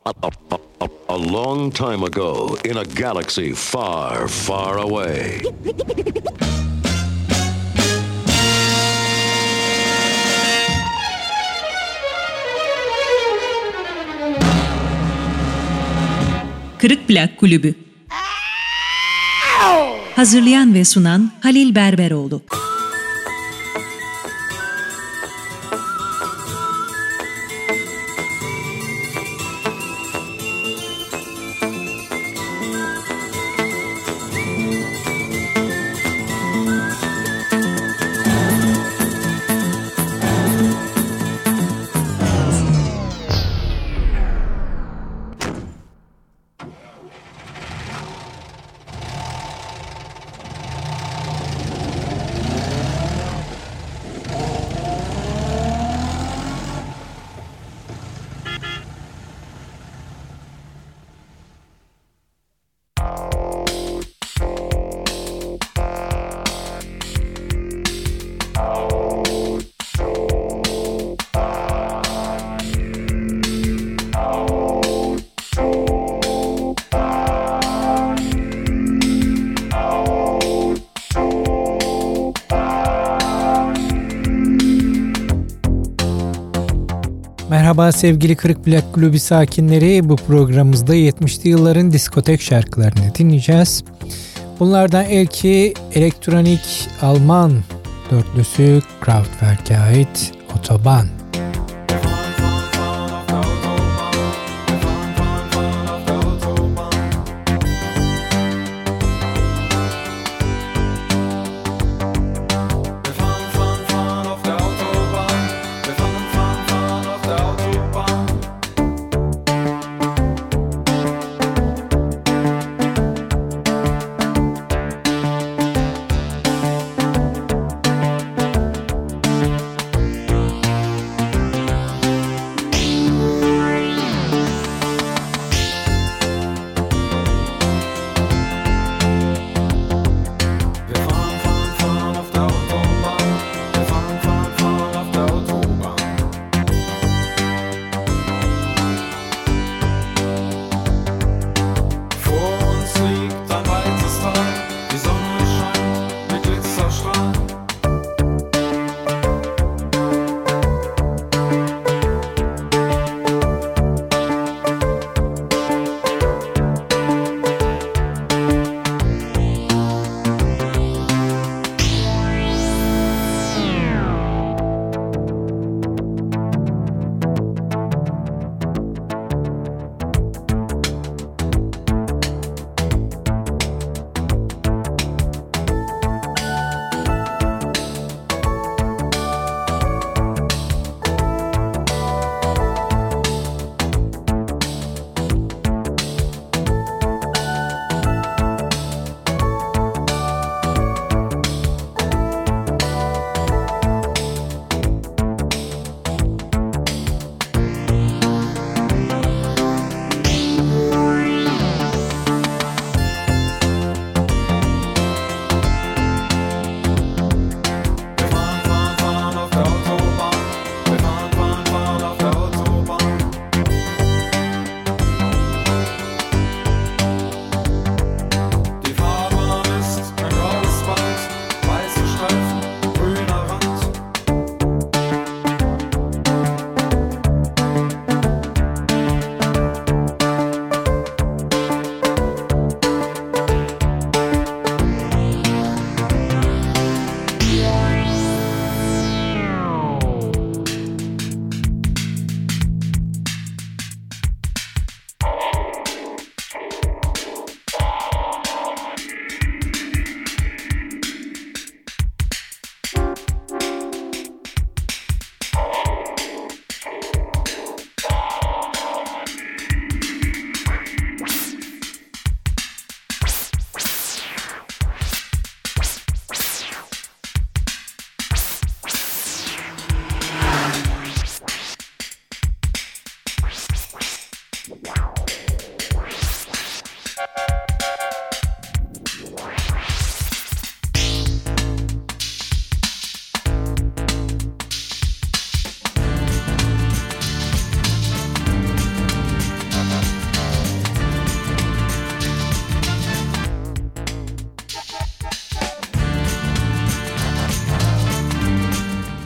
A long time ago, in a galaxy far, far away. Kırık Plak Kulübü. Hazırlayan ve sunan Halil Berberoğlu. Merhaba sevgili Kırık Plak Kulübü sakinleri, bu programımızda 70'li yılların diskotek şarkılarını dinleyeceğiz. Bunlardan ilki elektronik Alman dörtlüsü Kraftwerk'e ait Autobahn.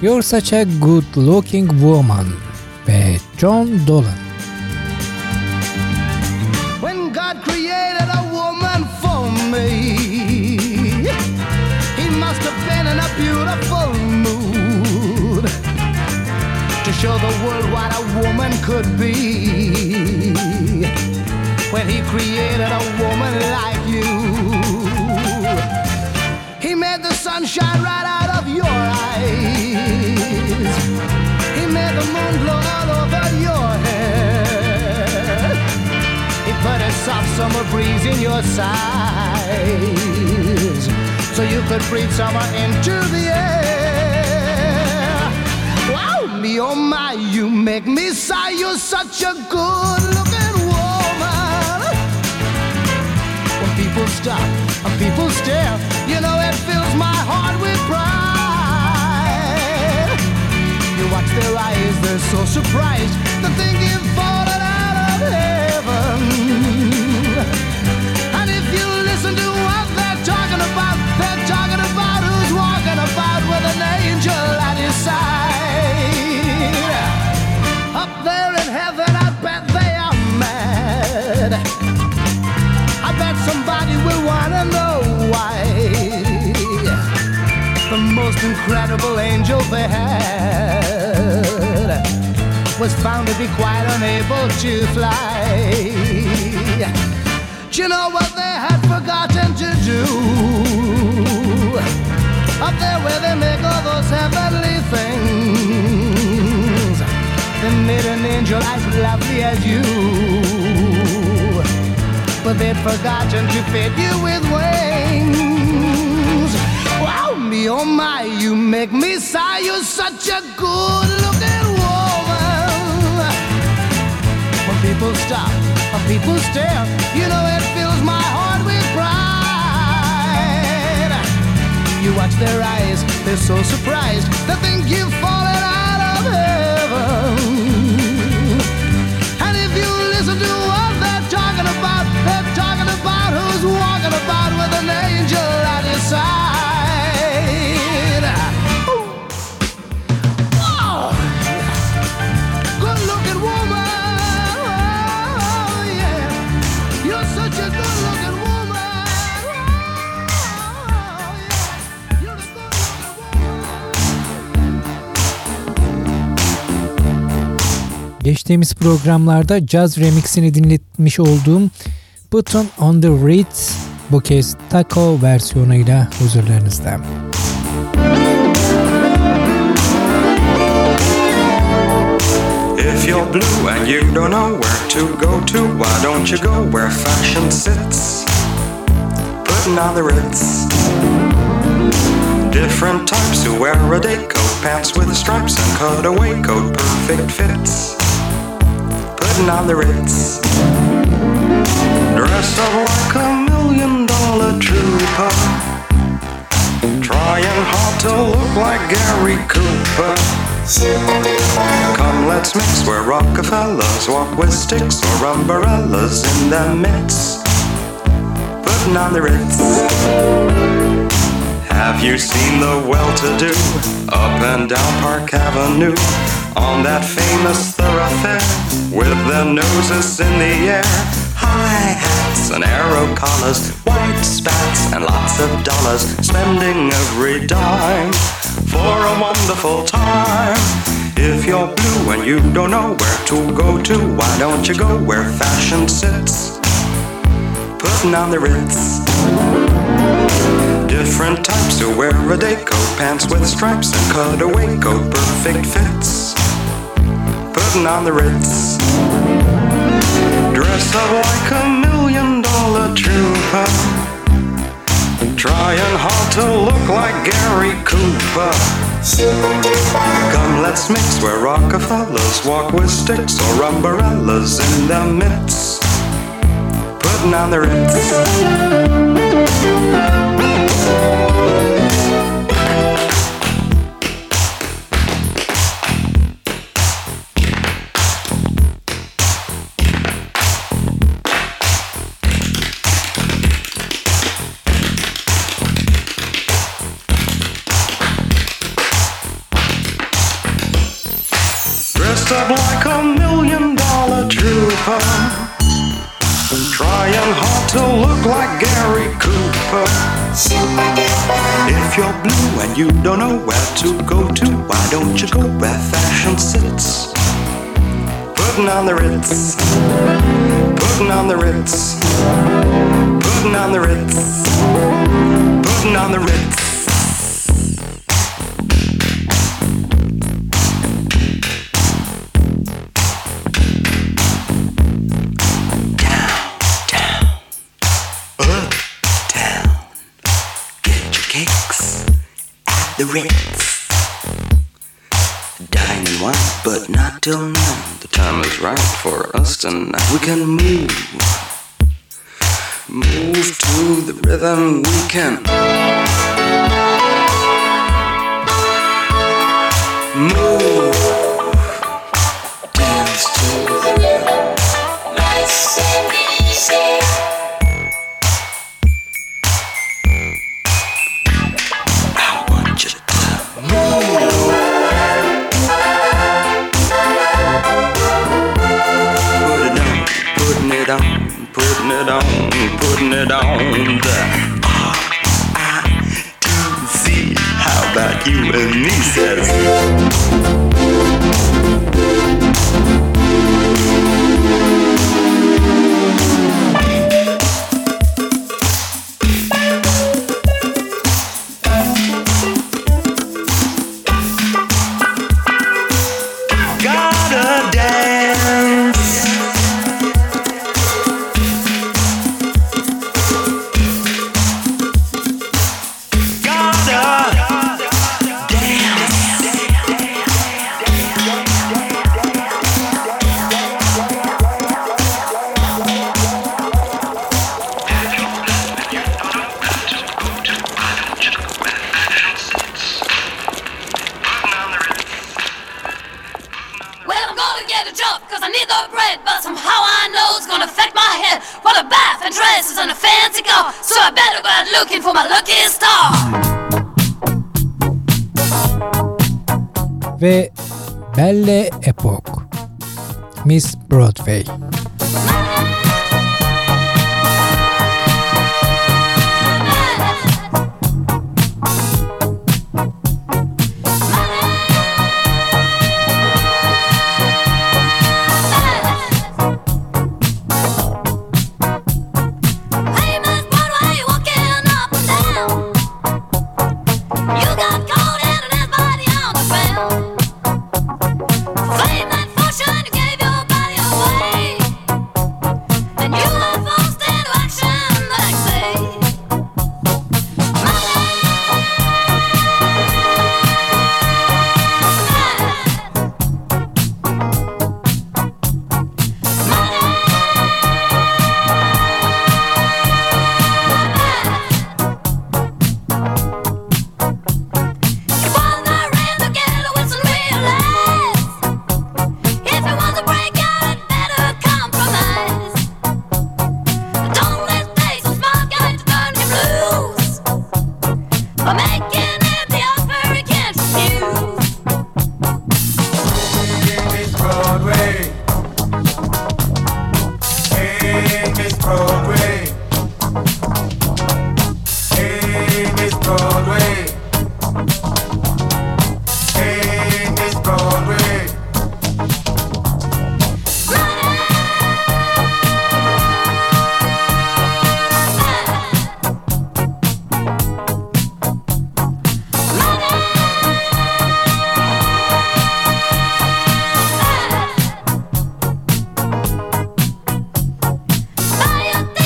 You're Such a Good Looking Woman ve John Dolan. When God created a woman for me, He must have been in a beautiful mood to show the world what a woman could be. When He created a woman like you, He made the sun shine right out of your eyes. He made the moon glow all over your hair. He put a soft summer breeze in your sighs, so you could breathe summer into the air. Wow, me oh my, you make me sigh. You're such a good-looking woman. When people stop and people stare, you know it fills my heart with pride. You watch their eyes, they're so surprised to think you've fallen out of heaven. And if you listen to what they're talking about who's walking about with an angel at his side. Up there in heaven, I bet they are mad. I bet somebody will wanna know why the most incredible angel they had was found to be quite unable to fly. Do you know what they had forgotten to do? Up there where they make all those heavenly things, they made an angel as lovely as you, but they'd forgotten to fit you with wings. Wow, me oh my, you make me sigh. You're such a good-looking woman. When people stop, when people stare, you know it fills my heart with pride. You watch their eyes, they're so surprised. They think you've fallen out of heaven. And if you listen to what they're talking about who's walking about with an angel at his side. Oh, good-looking woman. Oh, yeah. You're such a good-looking woman. Oh, yeah. You're a good-looking woman. Geçtiğimiz programlarda caz remixini dinletmiş olduğum Put on the Ritz bu kez taco versiyonuyla huzurlarınızda. If you're blue and you don't know where to go to, why don't you go where fashion sits? Putting on the Ritz. Different types who wear a day coat, pants with stripes and cutaway coat, perfect fits. Putting on the Ritz. Dressed up like $1 million trooper, trying hard to look like Gary Cooper. Come, let's mix where Rockefellers walk with sticks or umbrellas in their midst. Putting on the Ritz. Have you seen the well-to-do up and down Park Avenue on that famous thoroughfare with their noses in the air? High hats and arrow collars, white spats and lots of dollars, spending every dime for a wonderful time. If you're blue and you don't know where to go to, why don't you go where fashion sits? Putting on the Ritz. Different types who wear a day coat, pants with stripes and cutaway coat, perfect fits. Putting on the Ritz. Dressed up like $1 million trooper, trying hard to look like Gary Cooper. Come, let's mix where Rockefellers walk with sticks or umbrellas in their midst. Putting on the Ritz. Cooper, trying hard to look like Gary Cooper. If you're blue and you don't know where to go to, why don't you go where fashion sits? Putting on the Ritz, putting on the Ritz, putting on the Ritz, putting on the Ritz. The Ritz. Dine and wine, but not till noon. The time is right for us tonight. We can move to the rhythm. We can move, dance to the rhythm. Nice and easy. Putting it on the R-I-T-Z. How about you and me, says gotta dance. Looking for my lucky star. Ve Belle Epoque, Miss Broadway. Buy a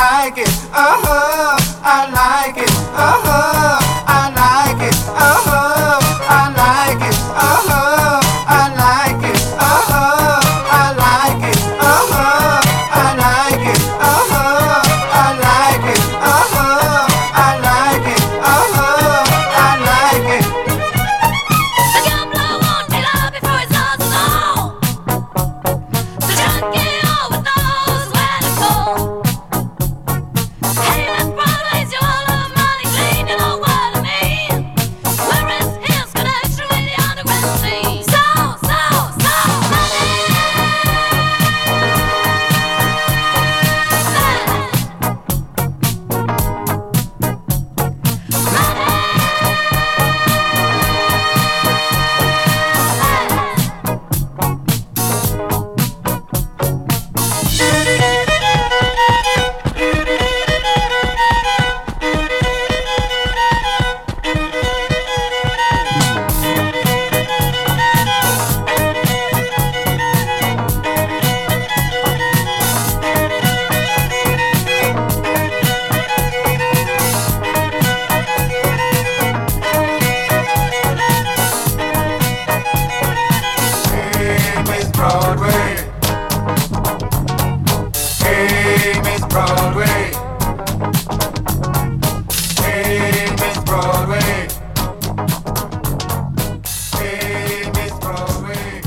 like it, uh-huh, I like it, uh-huh, I like it, uh-huh, I like it, uh-huh, I like it, uh-huh, I like it, uh-huh, I like it, uh-huh, I like it, uh-huh, I like it, uh-huh, I like it. The gambler won't be loud before his nose is on. The junkie always knows where to go. Hey, Miss Broadway's you all of money clean, you know what I mean. Where is his connection with the underground scene? So money. Hey, Miss Broadway. Hey, Miss Broadway. Hey, Miss Broadway. Hey, Miss Broadway.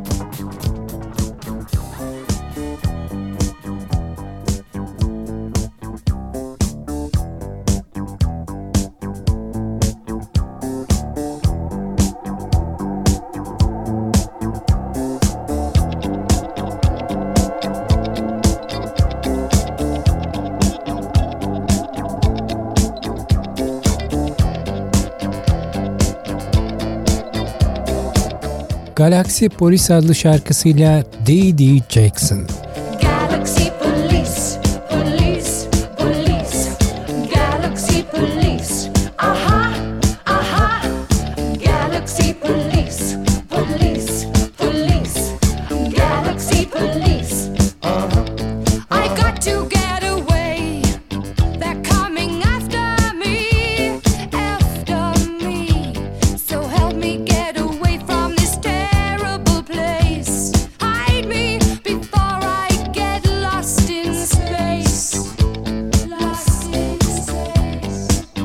Galaxy Polis adlı şarkısıyla D.D. Jackson. Galaxy police, police, police. Galaxy police, aha, aha. Galaxy police, police, police. Galaxy police, I got to get away. They're coming after me, after me. So help me get away from this terrible place. Hide me before I get lost in space. Lost in space.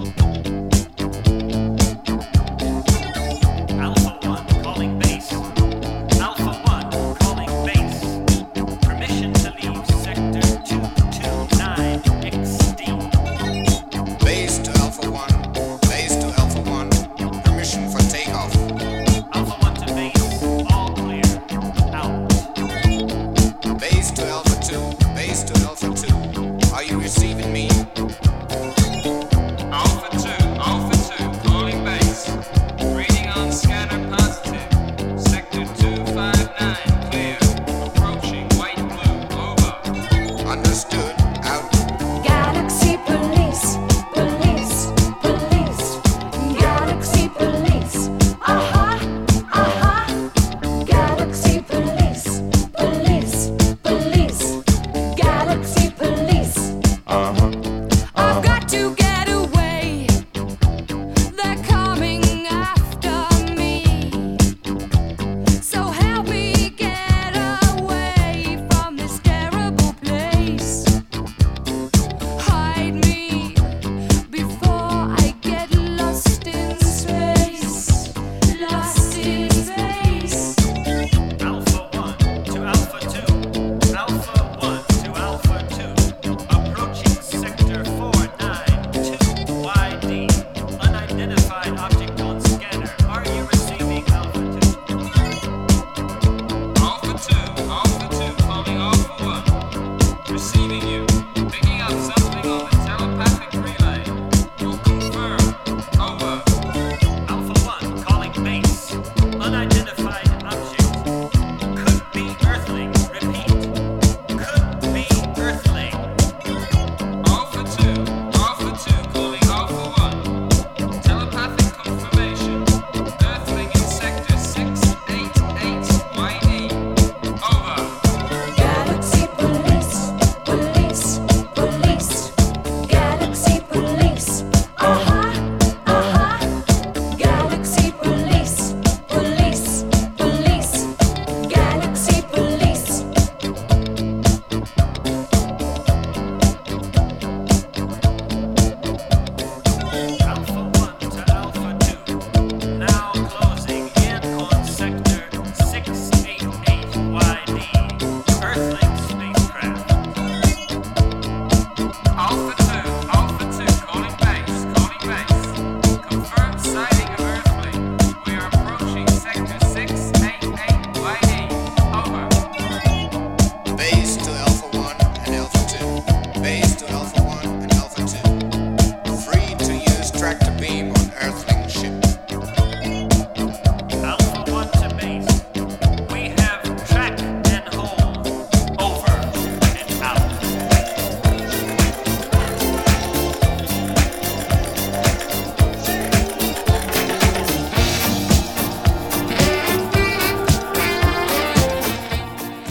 Alpha 1 calling base. Alpha 1 calling base. Permission to leave sector 229 XD. Base to Alpha 1. Base to Alpha 1. Permission for takeoff. Alpha 1 to base. All clear. Out. Base to Alpha 2. Base to Alpha 2. Are you receiving me? Alpha 2, calling base. Reading on scanner positive. Sector 259, clear. Approaching white blue, over. Understood. Out. Galaxy police, police, police. Galaxy police, aha, aha. Galaxy police, police, police. Galaxy police, aha,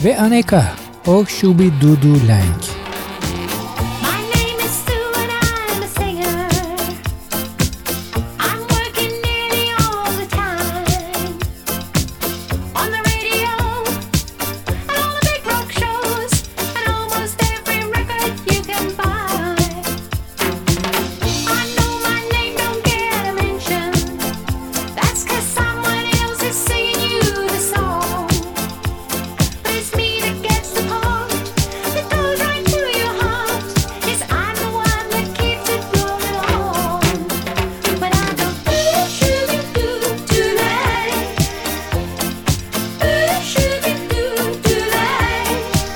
Ve Aneka, Oh Shubi Dudu Lang. My name is Sue and I'm a singer. I'm working nearly all the time on the radio and all the big rock shows and almost every record you can buy. I know my name don't get a mention. That's 'cause someone else is singing you the song. But it's me that gets the part that goes right to your heart. Yes, I'm the one that keeps it rolling on. When I go ooh shooby doo doo lay, ooh shooby doo doo lay,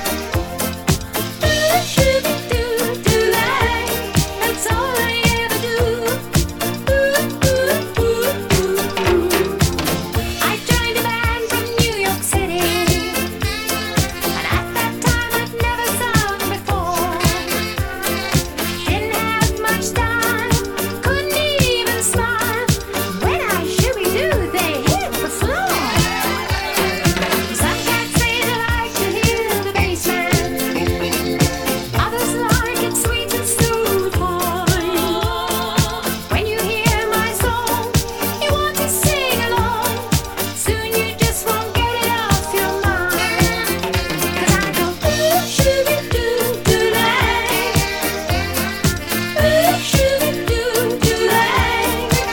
ooh shooby doo doo lay. That's all I ever do. Ooh ooh ooh ooh. I joined a band from New York City. And at that time I'd never sung before. Didn't have much time, couldn't even smile. When I shooby-doo, they hit the floor. Some cats say they like to hear the bass man. Others like it sweet and smooth voice. When you hear my song, you want to sing along. Soon you just won't get it off your mind. 'Cause I go ooh shooby-doo doo lay, ooh shooby-doo doo lay,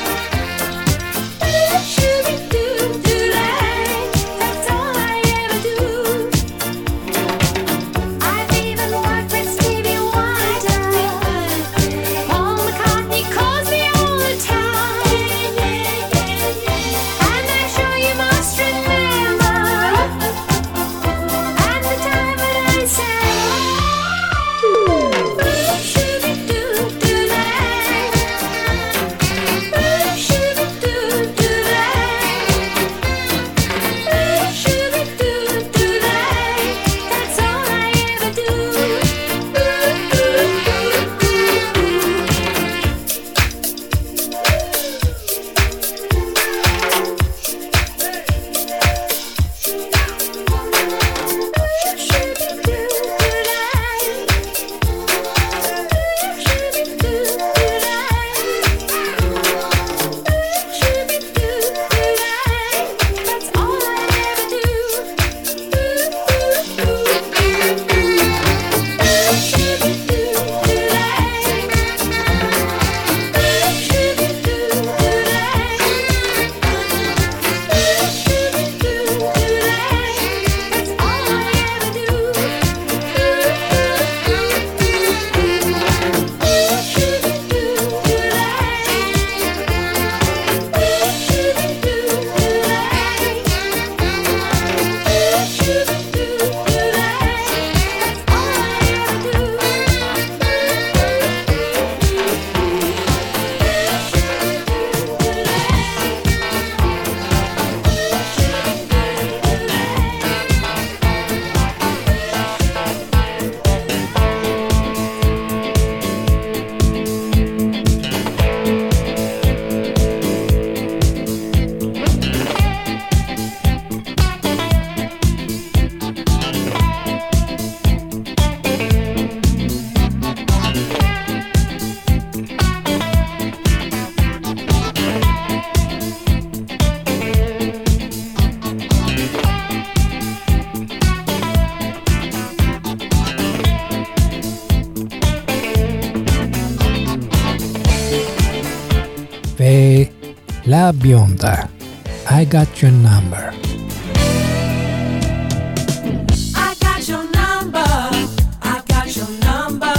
ooh shooby-doo doo lay. That's all I ever do. I've even worked with Stevie Wonder. Paul McCartney calls me all the time, and I'm sure you must remember. And the time when I sang ooh shooby-doo doo lay, ooh shooby-doo doo lay, ooh shooby-doo doo lay. That's all I ever do. That's all I ever Ve La Bionda, I Got Your Number. I got your number. I got your number.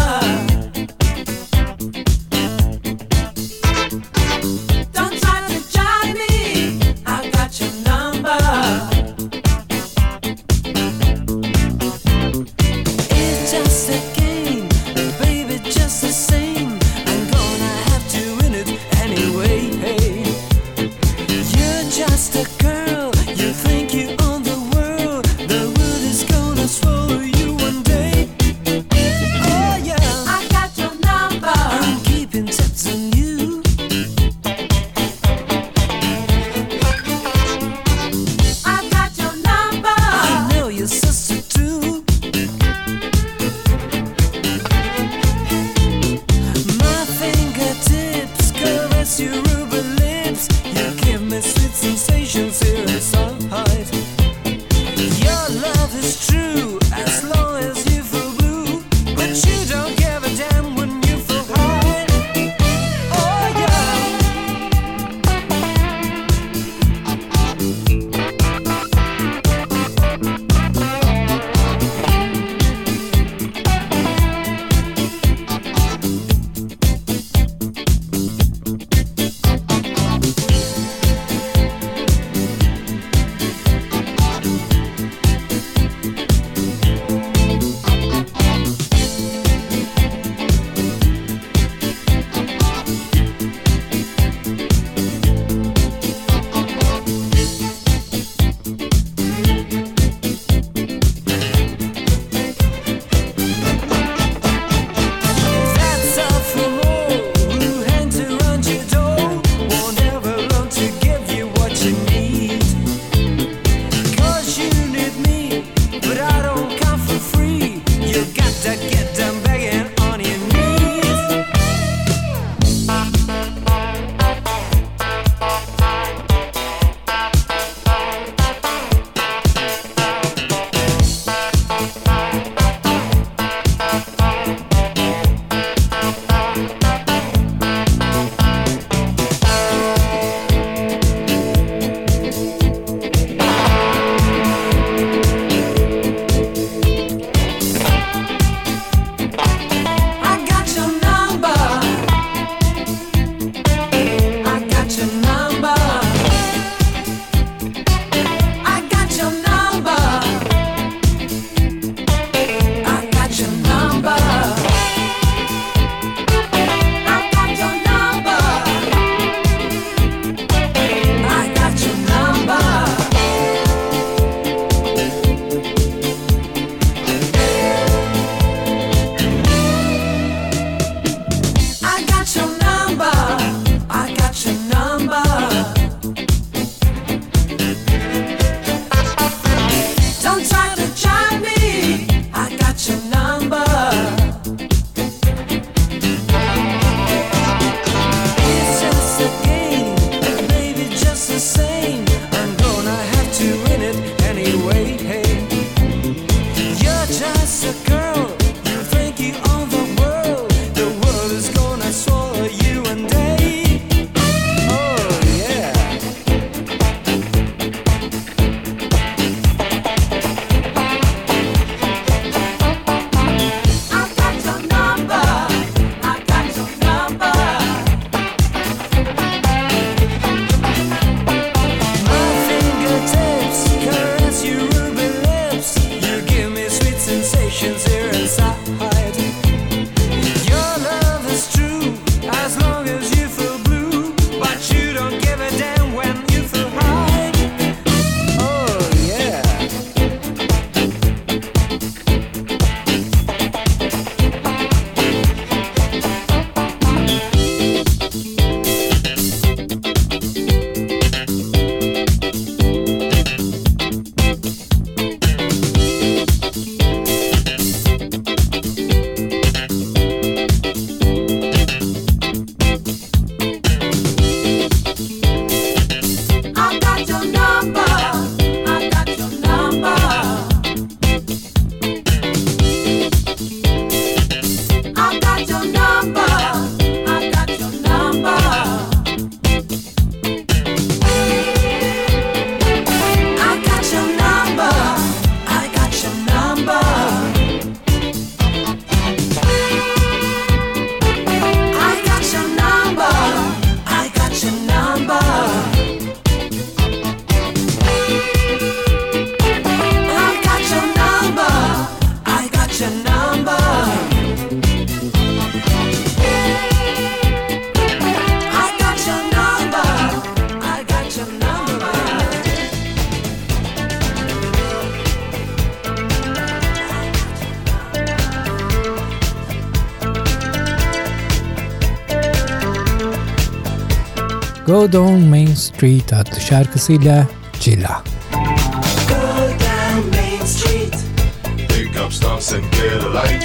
Don't try to jive me. I got your number. It's just a game, baby, just the same. I'm gonna have to win it anyway. You're just a girl. You Go Down Main Street adlı şarkısıyla Cilla. Go down Main Street. Pick up stumps and get a light.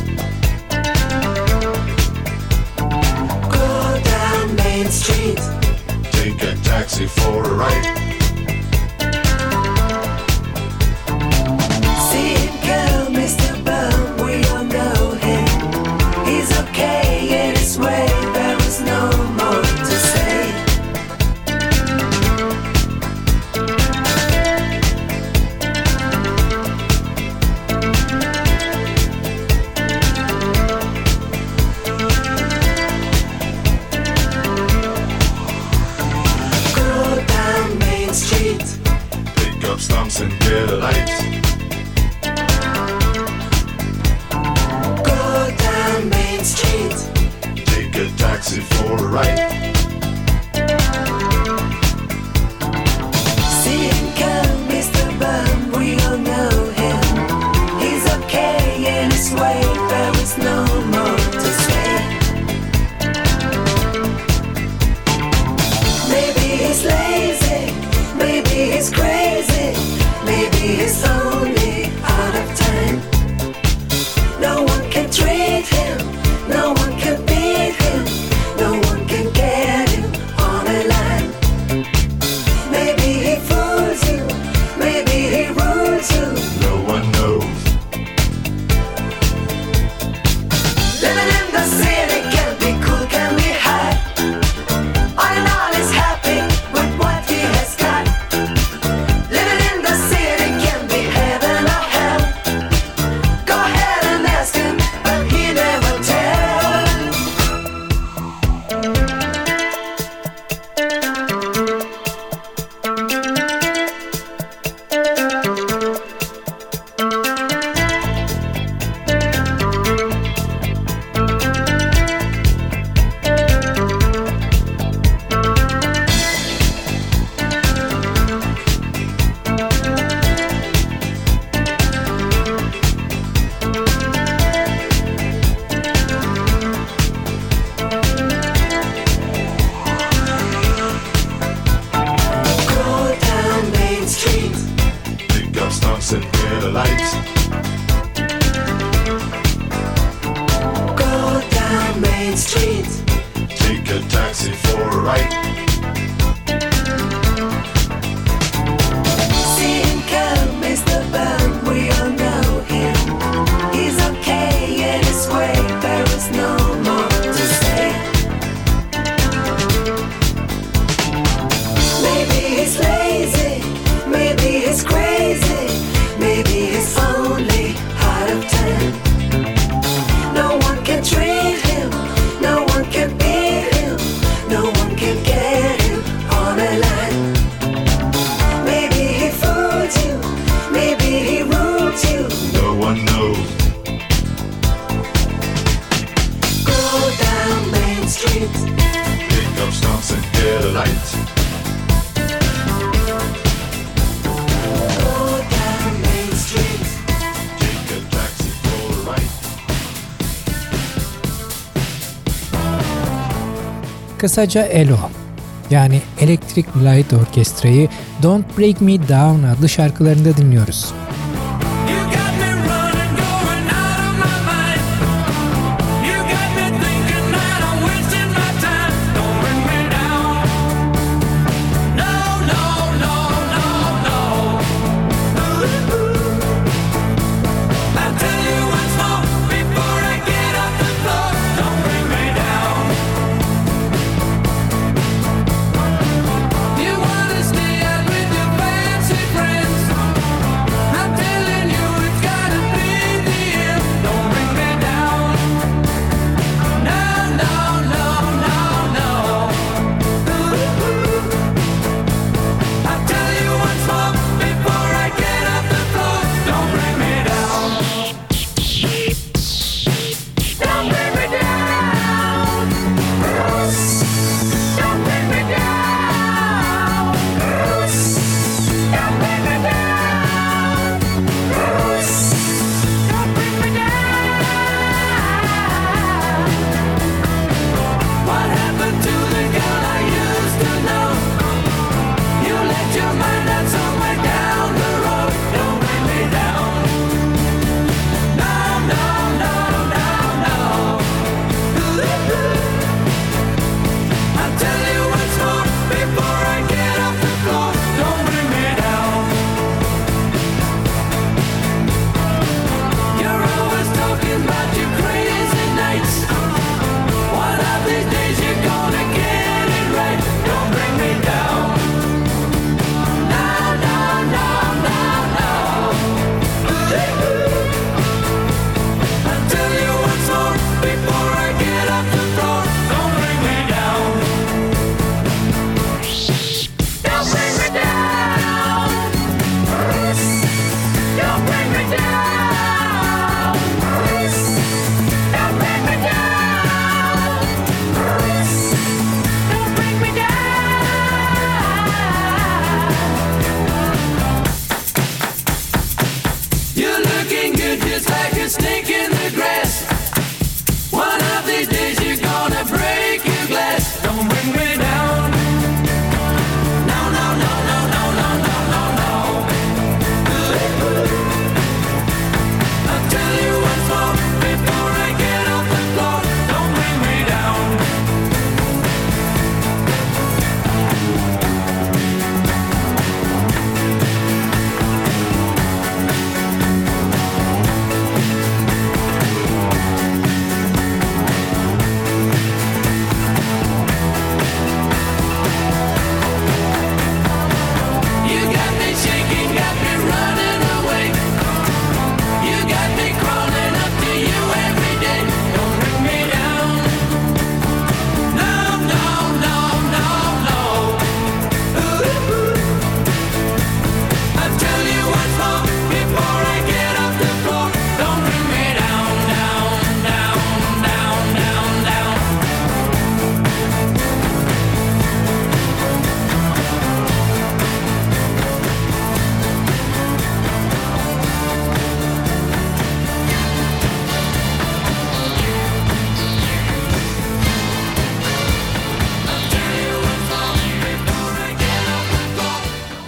Go down Main Street. Take a taxi for a ride. See him go, Mr. Bum, we all know him. He's okay in his way, there is no more to say. Go down Main Street. Pick up stumps and get a light. Go down Main Street. Take a taxi for a ride. See him come, Mr. Bum, we all know him. He's okay in his way, there is no more to say. Maybe he's lazy, maybe he's crazy, maybe he's only out of time. No one can treat him, no one can beat him, no one can get him on a line. Maybe he fools you, maybe he rules you. No one knows. Living in the city can be cool, can be high. All in all, he's happy with what he has got. Living in the city can be heaven or hell. Go ahead and ask him, but he never tells. Go down Main Street. Pick up stumps and get a light. Go down Main Street. Take a taxi for a ride. See him come, Mr. Bum, we all know him. He's okay in his way, there is no more to say. Maybe he's lazy, maybe he's crazy, maybe he's only out of time. No one can treat him, no one can beat him, no one can get him on a line. Maybe he fooled you, maybe he ruled you. No one knows. Go down Main Street. Pick up stumps and get a light. Go down Main Street. Take a taxi for a ride. Kısaca ELO yani Electric Light Orchestra'yı Don't Break Me Down adlı şarkılarında dinliyoruz. You got me running, going out of my mind. You got me thinking that I'm wasting my time. Don't bring me down. No, no, no, no, no. I'll tell you once more before I get off the floor. Don't bring me down. You wanna stay out with your fancy friends.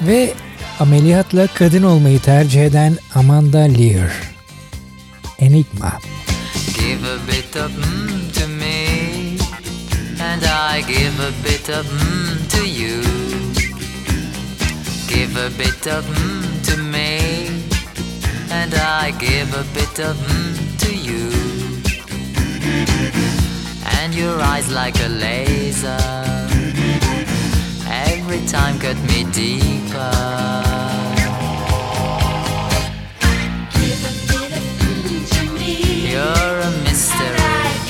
Ve ameliyatla kadın olmayı tercih eden Amanda Lear. Enigma. Give a bit of to me, and I give a bit of to you. Give a bit of to me, and I give a bit of to you. And your eyes like a laser, every time cut me deeper. You're a mystery.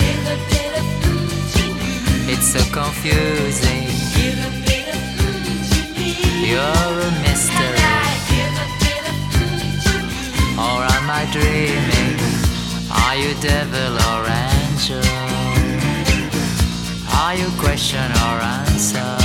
It's so confusing. You're a mystery. Or am I dreaming? Are you devil or angel? Are you question or answer?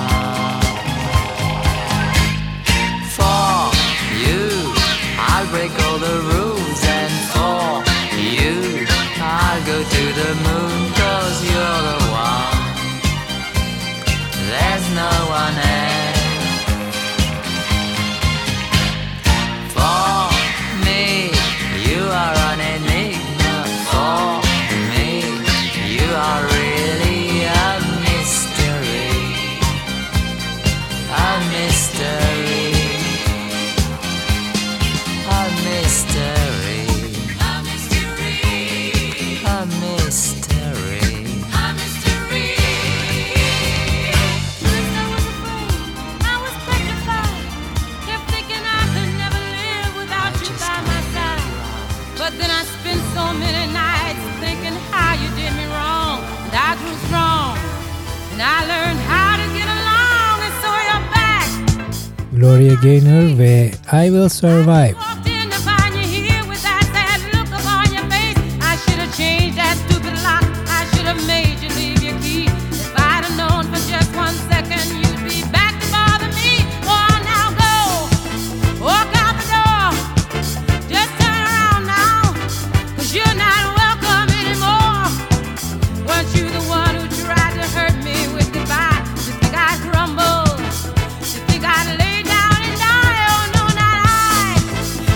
For you, I'll break all the rules, and for you, I'll go to the moon, 'cause you're the one. There's no one else. For me, you are an enigma. For me, you are really a mystery. A mystery. A mystery. A mystery. A mystery. A mystery. First I was afraid, I was petrified, kept thinking I could never live without you by my side. But then I spent so many nights thinking how you did me wrong, and I grew strong, and I learned how to get along, and so you're back. Gloria Gaynor ve I Will Survive. Walked in to find you here with that sad look upon your face. I should have changed that stupid lock. I should have made you leave your key. If I'd have known for just 1 second you'd be back to bother me. Oh, now go, walk out the door. Just turn around now, 'cause you're not welcome anymore. Weren't you the one who tried to hurt me with goodbye? You think I'd crumble? You think I'd lay down and die? Oh no, not I.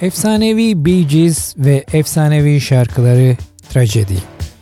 Efsanevi Bee Gees ve efsanevi şarkıları Tragedy.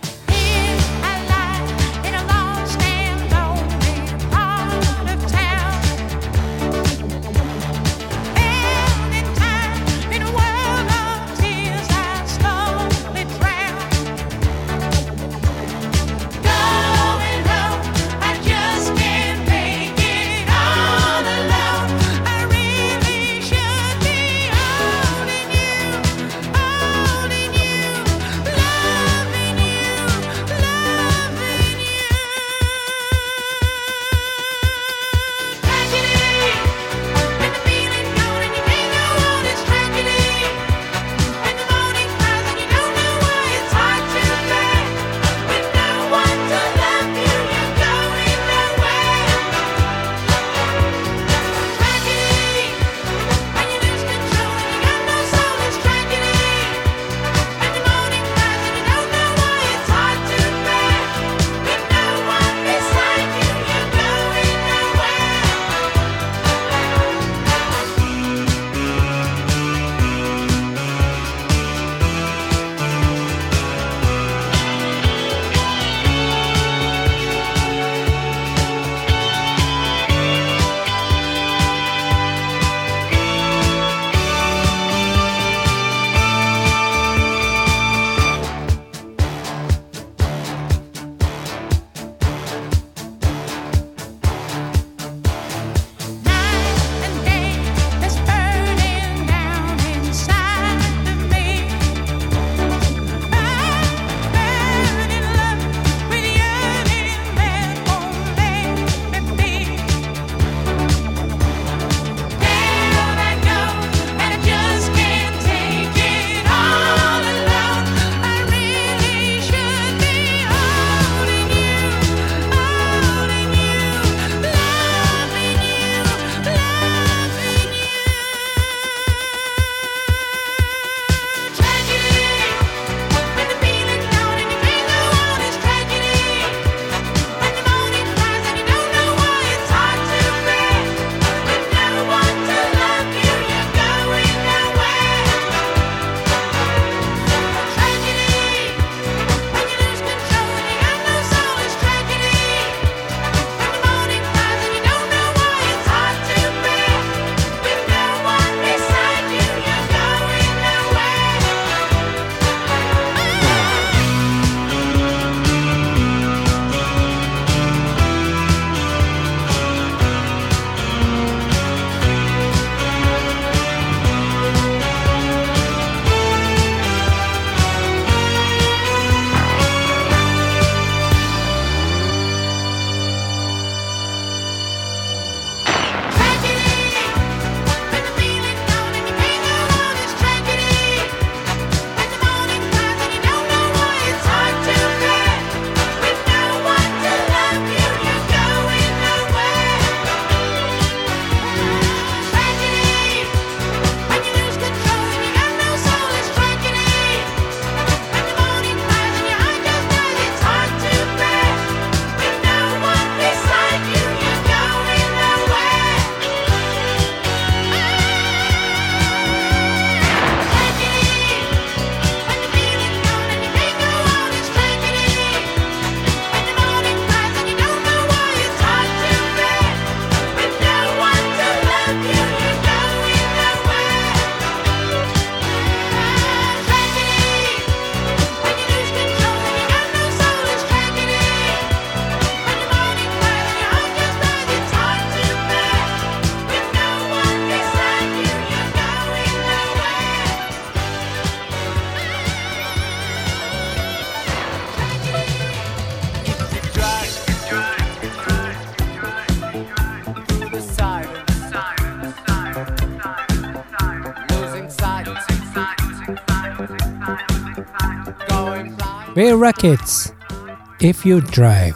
Wear Rockets, If You Drive.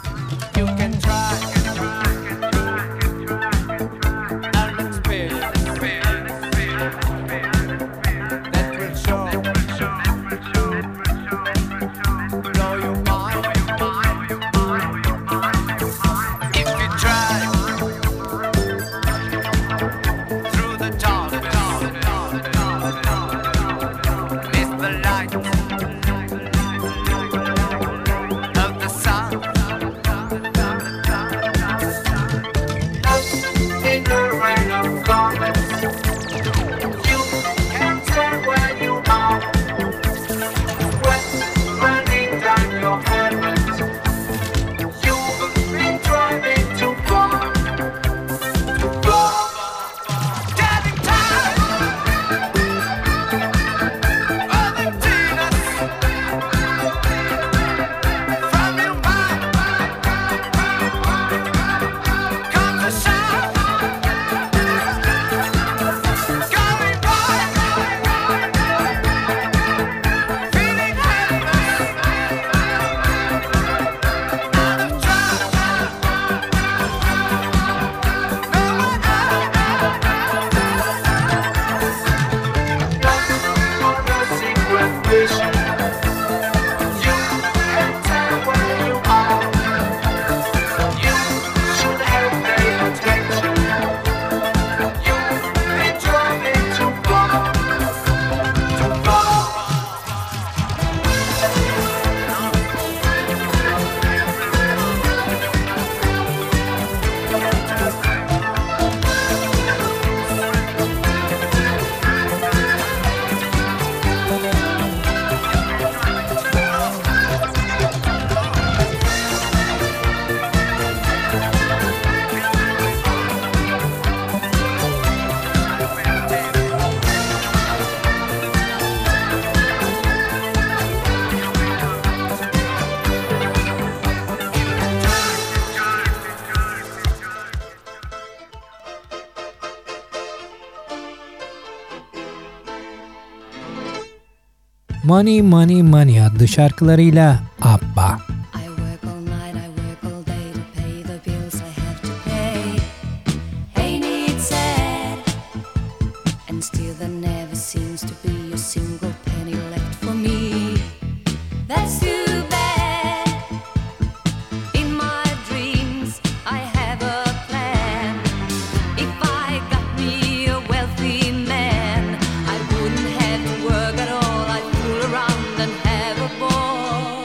Money Money Money adlı şarkılarıyla ABBA. I work all night, I work all day to pay the bills I have to pay. Ain't it sad? And still there never seems to be a single penny left for me. That's too bad. In my dreams I have a plan. If I got me a wealthy man, I wouldn't have to work at all. I'd fool around and have a ball.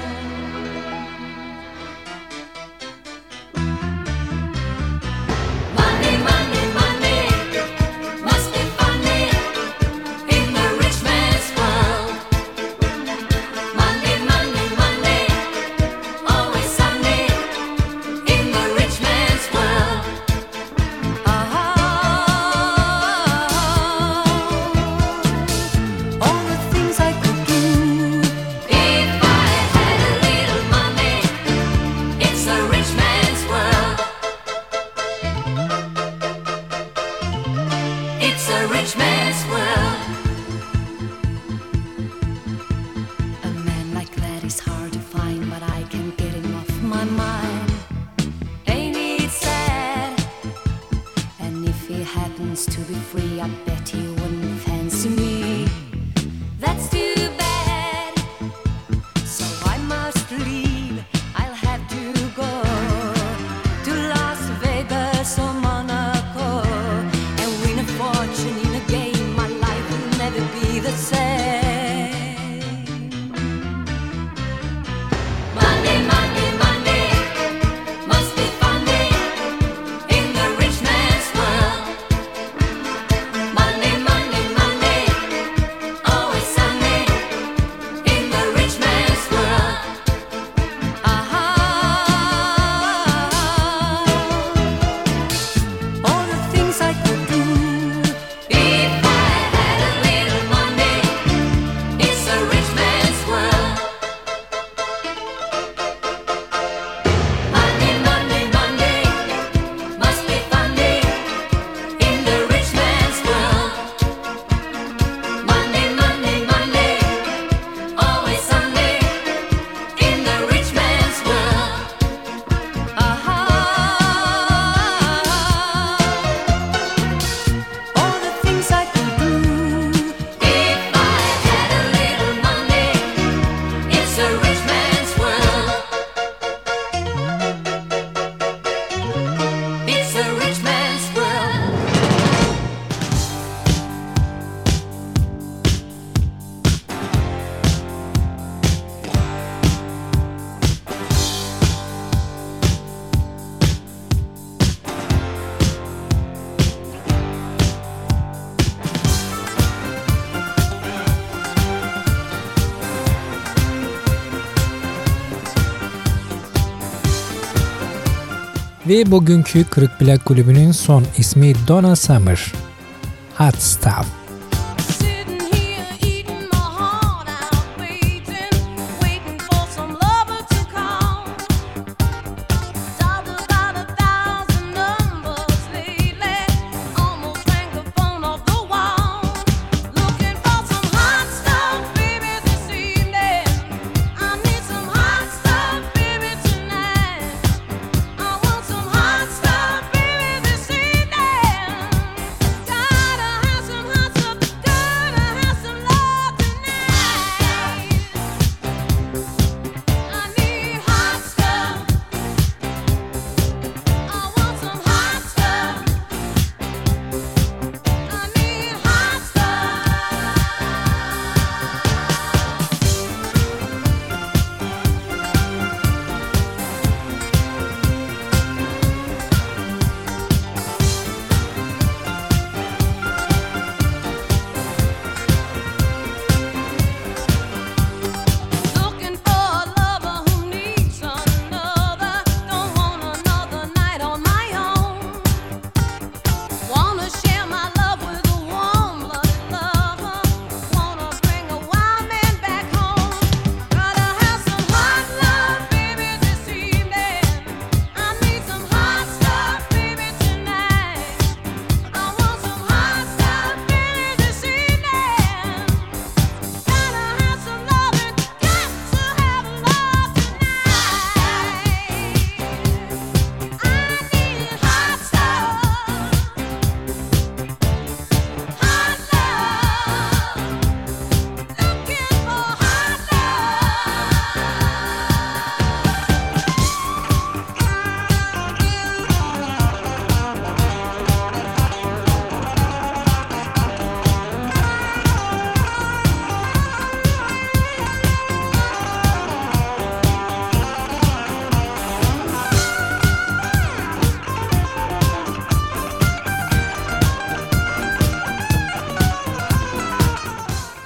Money, money, money, must be funny in the rich man's world. Money, money, money, always sunny in the rich man's world. All the things I could do if I had a little money. It's a rich man's world. It's a rich man's world. A man like that is hard to find, but I can't get him off my mind. Ain't it sad? And if he happens to be free, I bet he wouldn't fancy me. That's too bad. So I must leave. I'll have to go to Las Vegas or Monaco and win a fortune in a game. My life will never be the same. Money, money, money, must be funny in the rich man's world. Money, money, money, always sunny in the rich man's world. All the things I could do if I had a little money. It's a rich man's world. Money, money, money, must be funny in the rich man's world. Money, money, money, always sunny in the rich man's world. All the things I could do if I had a little money. It's a rich man's world. It's a rich man's world. Ve bugünkü Kırık Plak Kulübü'nün son ismi Donna Summer. Hot Stuff. Sitting here eating my heart out, waiting for some lover to call. Dialed about 1,000 numbers lately, almost rang the phone off the wall. Looking for some hot stuff, baby, this evening. I need some hot stuff, baby, tonight. I want some hot stuff, baby, this evening. Gotta have some hot stuff.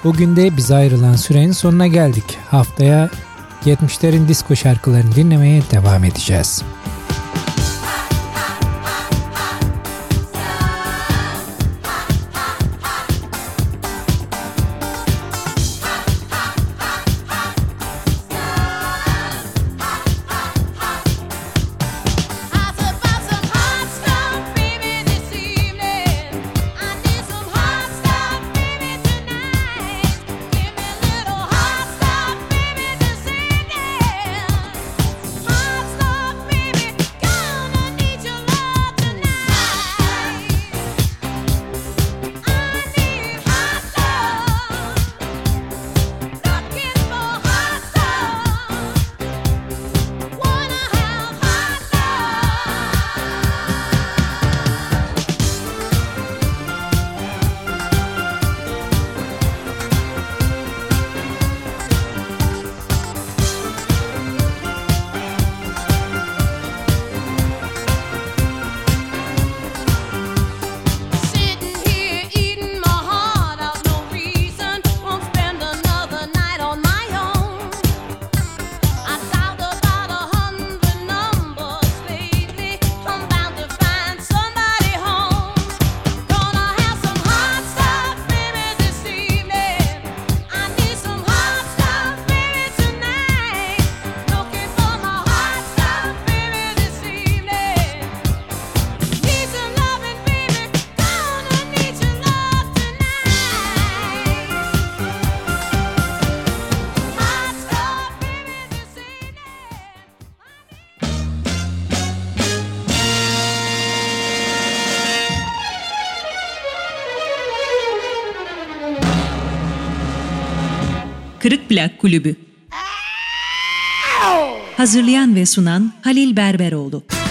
Bugün de bize ayrılan sürenin sonuna geldik. Haftaya 70'lerin disco şarkılarını dinlemeye devam edeceğiz. Kırık Plak Kulübü. Hazırlayan ve sunan Halil Berberoğlu.